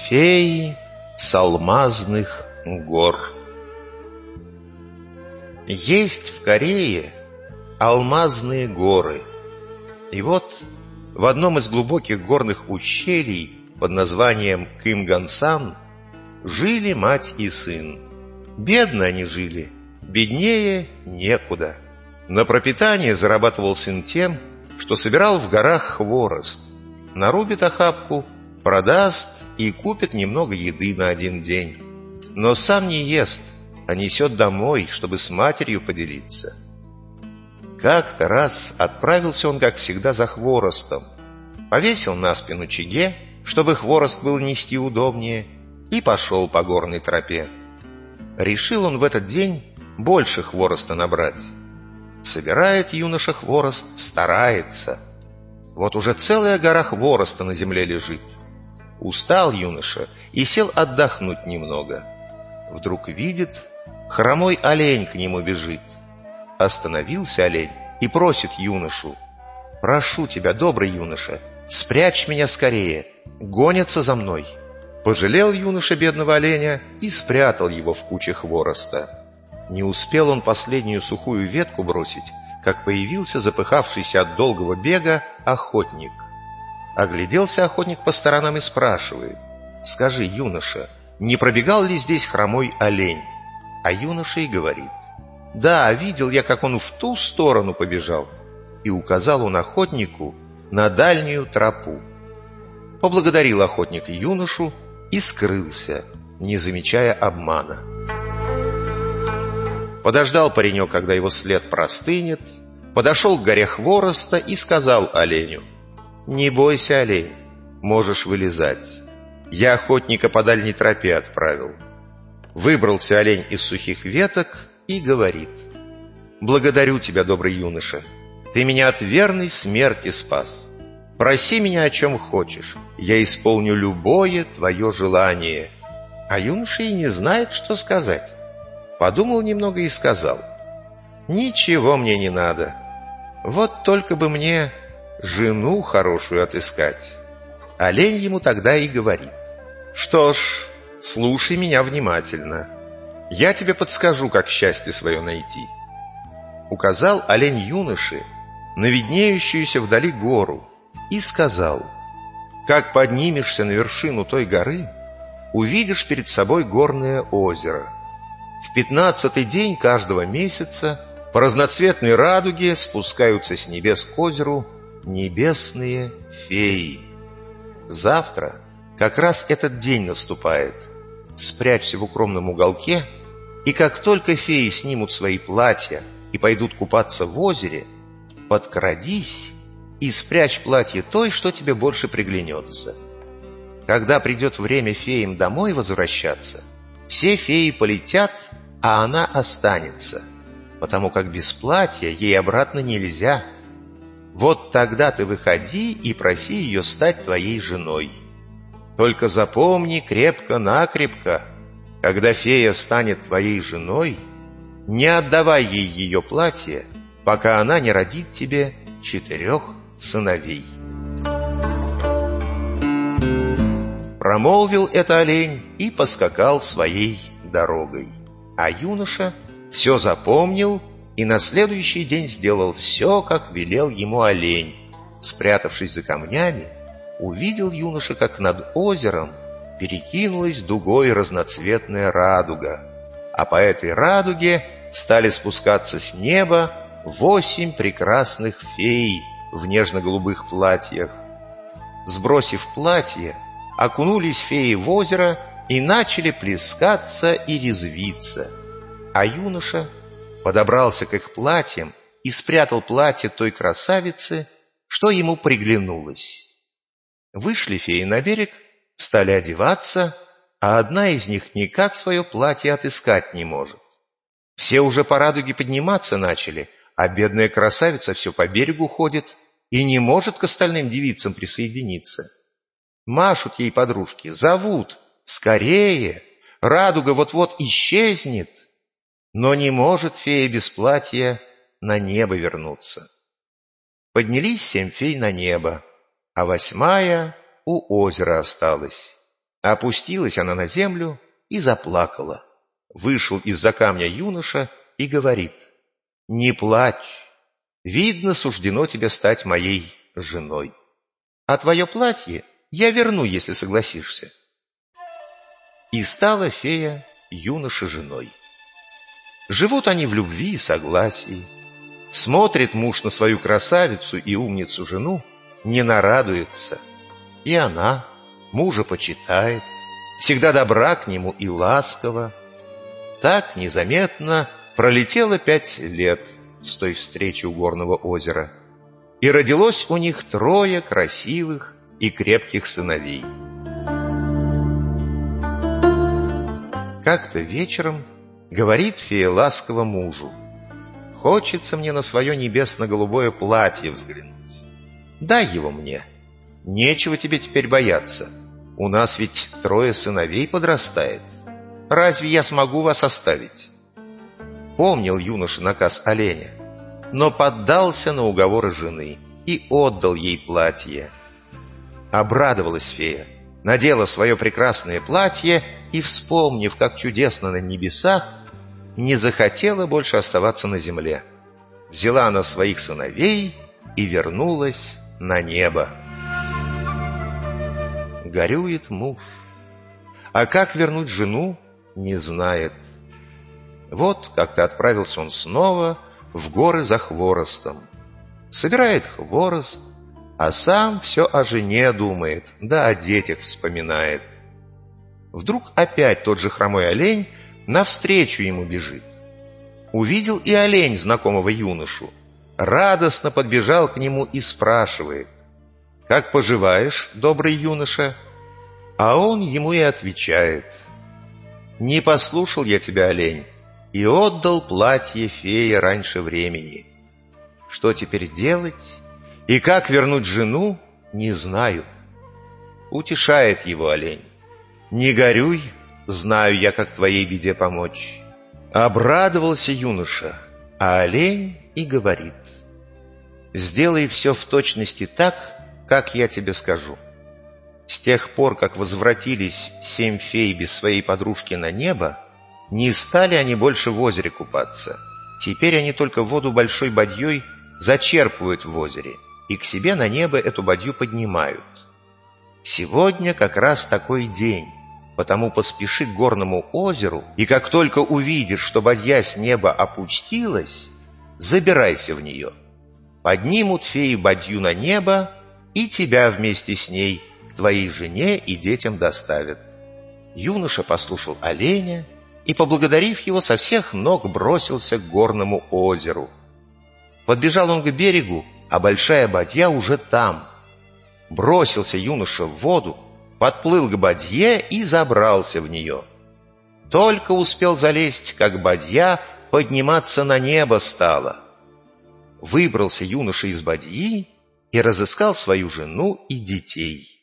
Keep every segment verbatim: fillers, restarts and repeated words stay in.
Феи с алмазных гор. Есть в Корее алмазные горы. И вот в одном из глубоких горных ущелий под названием Кымгансан жили мать и сын. Бедно они жили, беднее некуда. На пропитание зарабатывал сын тем, что собирал в горах хворост. Нарубит охапку, продаст и купит немного еды на один день. Но сам не ест, а несет домой, чтобы с матерью поделиться. Как-то раз отправился он, как всегда, за хворостом. Повесил на спину чиге, чтобы хворост был нести удобнее, и пошел по горной тропе. Решил он в этот день больше хвороста набрать. Собирает юноша хворост, старается. Вот уже целая гора хвороста на земле лежит. Устал юноша и сел отдохнуть немного. Вдруг видит, хромой олень к нему бежит. Остановился олень и просит юношу: «Прошу тебя, добрый юноша, спрячь меня скорее, гонятся за мной». Пожалел юноша бедного оленя и спрятал его в куче хвороста. Не успел он последнюю сухую ветку бросить, как появился запыхавшийся от долгого бега охотник. Огляделся охотник по сторонам и спрашивает: «Скажи, юноша, не пробегал ли здесь хромой олень?» А юноша и говорит: «Да, видел я, как он в ту сторону побежал». И указал он охотнику на дальнюю тропу. Поблагодарил охотник юношу и скрылся, не замечая обмана. Подождал паренек, когда его след простынет, подошел к горе хвороста и сказал оленю: «Не бойся, олень, можешь вылезать. Я охотника по дальней тропе отправил». Выбрался олень из сухих веток и говорит: «Благодарю тебя, добрый юноша, ты меня от верной смерти спас. Проси меня о чем хочешь, я исполню любое твое желание». А юноша и не знает, что сказать. Подумал немного и сказал: «Ничего мне не надо. Вот только бы мне жену хорошую отыскать». Олень ему тогда и говорит: «Что ж, слушай меня внимательно. Я тебе подскажу, как счастье свое найти». Указал олень юноше на виднеющуюся вдали гору и сказал: «Как поднимешься на вершину той горы, увидишь перед собой горное озеро. В пятнадцатый день каждого месяца по разноцветной радуге спускаются с небес к озеру небесные феи. Завтра как раз этот день наступает. Спрячься в укромном уголке, и как только феи снимут свои платья и пойдут купаться в озере, подкрадись и спрячь платье той, что тебе больше приглянется. Когда придет время феям домой возвращаться, все феи полетят, а она останется, потому как без платья ей обратно нельзя. Вот тогда ты выходи и проси ее стать твоей женой. Только запомни крепко-накрепко, когда фея станет твоей женой, не отдавай ей ее платье, пока она не родит тебе четырех сыновей». Промолвил это олень и поскакал своей дорогой. А юноша все запомнил и на следующий день сделал все, как велел ему олень. Спрятавшись за камнями, увидел юноша, как над озером перекинулась дугой разноцветная радуга, а по этой радуге стали спускаться с неба восемь прекрасных фей в нежно-голубых платьях. Сбросив платье, окунулись феи в озеро и начали плескаться и резвиться. А юноша подобрался к их платьям и спрятал платье той красавицы, что ему приглянулось. Вышли феи на берег, стали одеваться, а одна из них никак свое платье отыскать не может. Все уже по радуге подниматься начали, а бедная красавица все по берегу ходит и не может к остальным девицам присоединиться. Машут ей подружки, зовут: «Скорее! Радуга вот-вот исчезнет!» Но не может фея без платья на небо вернуться. Поднялись семь фей на небо, а восьмая у озера осталась. Опустилась она на землю и заплакала. Вышел из-за камня юноша и говорит: «Не плачь, видно, суждено тебе стать моей женой. А твое платье я верну, если согласишься». И стала фея юноше женой. Живут они в любви и согласии. Смотрит муж на свою красавицу и умницу жену, не нарадуется. И она мужа почитает, всегда добра к нему и ласкова. Так незаметно пролетело пять лет с той встречи у горного озера, и родилось у них трое красивых и крепких сыновей. Как-то вечером говорит фея ласково мужу: «Хочется мне на свое небесно-голубое платье взглянуть. Дай его мне. Нечего тебе теперь бояться. У нас ведь трое сыновей подрастает. Разве я смогу вас оставить?» Помнил юноша наказ оленя, но поддался на уговоры жены и отдал ей платье. Обрадовалась фея, надела свое прекрасное платье и, вспомнив, как чудесно на небесах, не захотела больше оставаться на земле. Взяла она своих сыновей и вернулась на небо. Горюет муж, а как вернуть жену, не знает. Вот как-то отправился он снова в горы за хворостом. Собирает хворост, а сам все о жене думает, да о детях вспоминает. Вдруг опять тот же хромой олень навстречу ему бежит. Увидел и олень знакомого юношу, радостно подбежал к нему и спрашивает: «Как поживаешь, добрый юноша?» А он ему и отвечает: «Не послушал я тебя, олень, и отдал платье фее раньше времени. Что теперь делать и как вернуть жену, не знаю». Утешает его олень: «Не горюй, знаю я, как твоей беде помочь». Обрадовался юноша, а олень и говорит: «Сделай все в точности так, как я тебе скажу». С тех пор, как возвратились семь фей без своей подружки на небо, не стали они больше в озере купаться. Теперь они только воду большой бадьей зачерпывают в озере и к себе на небо эту бадью поднимают. Сегодня как раз такой день, потому поспеши к горному озеру, и как только увидишь, что бадья с неба опустилась, забирайся в нее. Поднимут феи бадью на небо, и тебя вместе с ней к твоей жене и детям доставят». Юноша послушал оленя и, поблагодарив его, со всех ног бросился к горному озеру. Подбежал он к берегу, а большая бадья уже там. Бросился юноша в воду, подплыл к бадье и забрался в нее. Только успел залезть, как бадья подниматься на небо стала. Выбрался юноша из бадьи и разыскал свою жену и детей.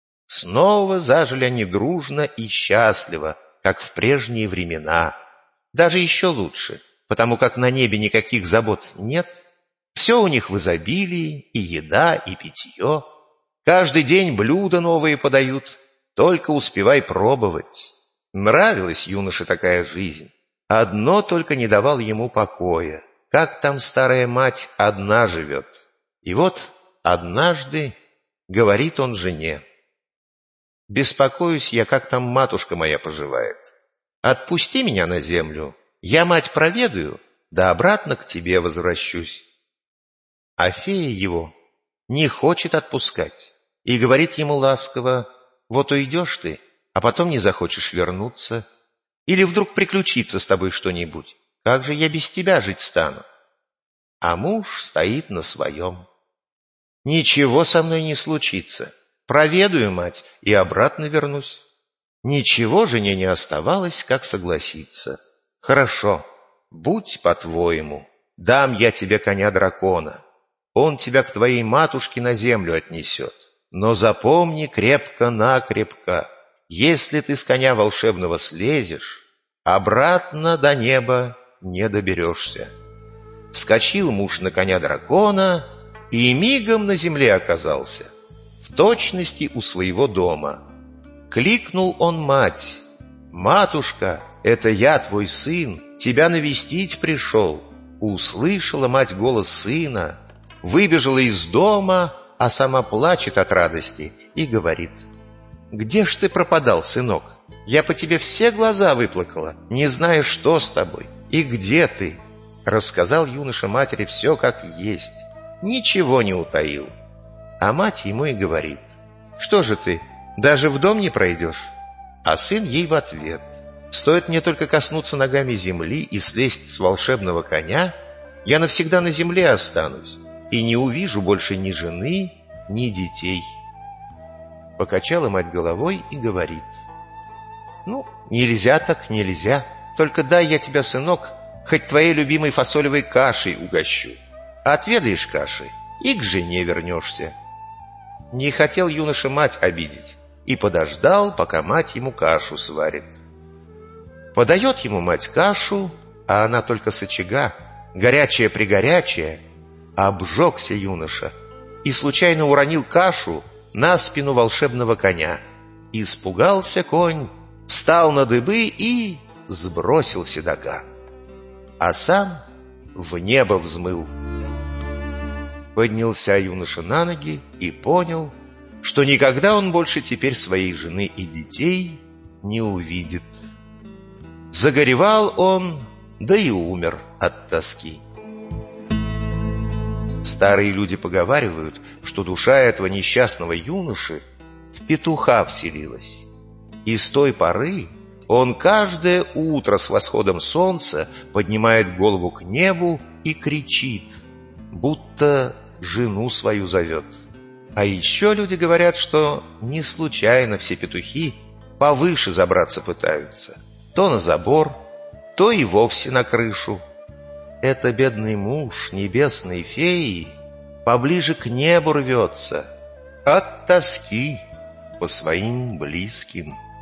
Снова зажили они дружно и счастливо, как в прежние времена. Даже еще лучше, потому как на небе никаких забот нет. Все у них в изобилии, и еда, и питье. Каждый день блюда новые подают, только успевай пробовать. Нравилась юноше такая жизнь. Одно только не давало ему покоя: как там старая мать одна живет. И вот однажды говорит он жене: «Беспокоюсь я, как там матушка моя поживает. Отпусти меня на землю, я мать проведаю, да обратно к тебе возвращусь». А фея его не хочет отпускать и говорит ему ласково: «Вот уйдешь ты, а потом не захочешь вернуться. Или вдруг приключится с тобой что-нибудь, как же я без тебя жить стану?» А муж стоит на своем: «Ничего со мной не случится. Проведаю мать и обратно вернусь». Ничего жене не оставалось, как согласиться. «Хорошо, будь по-твоему, дам я тебе коня-дракона. Он тебя к твоей матушке на землю отнесет. Но запомни крепко-накрепко, если ты с коня волшебного слезешь, обратно до неба не доберешься». Вскочил муж на коня-дракона и мигом на земле оказался, в точности у своего дома. Кликнул он мать: «Матушка, это я, твой сын, тебя навестить пришел». Услышала мать голос сына, выбежала из дома, а сама плачет от радости и говорит: «Где ж ты пропадал, сынок? Я по тебе все глаза выплакала, не зная, что с тобой и где ты». Рассказал юноша матери все как есть, ничего не утаил. А мать ему и говорит: «Что же ты, даже в дом не пройдешь?» А сын ей в ответ: «Стоит мне только коснуться ногами земли и слезть с волшебного коня, я навсегда на земле останусь и не увижу больше ни жены, ни детей». Покачала мать головой и говорит: «Ну, нельзя так, нельзя. Только дай я тебя, сынок, хоть твоей любимой фасолевой кашей угощу. Отведаешь каши и к жене вернешься». Не хотел юноша мать обидеть и подождал, пока мать ему кашу сварит. Подает ему мать кашу, а она только с очага, горячая-пригорячая. Обжегся юноша и случайно уронил кашу на спину волшебного коня. Испугался конь, встал на дыбы и сбросил седока, а сам в небо взмыл. Поднялся юноша на ноги и понял, что никогда он больше теперь своей жены и детей не увидит. Загоревал он, да и умер от тоски. Старые люди поговаривают, что душа этого несчастного юноши в петуха вселилась, и с той поры он каждое утро с восходом солнца поднимает голову к небу и кричит, будто жену свою зовет. А еще люди говорят, что не случайно все петухи повыше забраться пытаются, то на забор, то и вовсе на крышу. Это бедный муж небесной феи поближе к небу рвется от тоски по своим близким.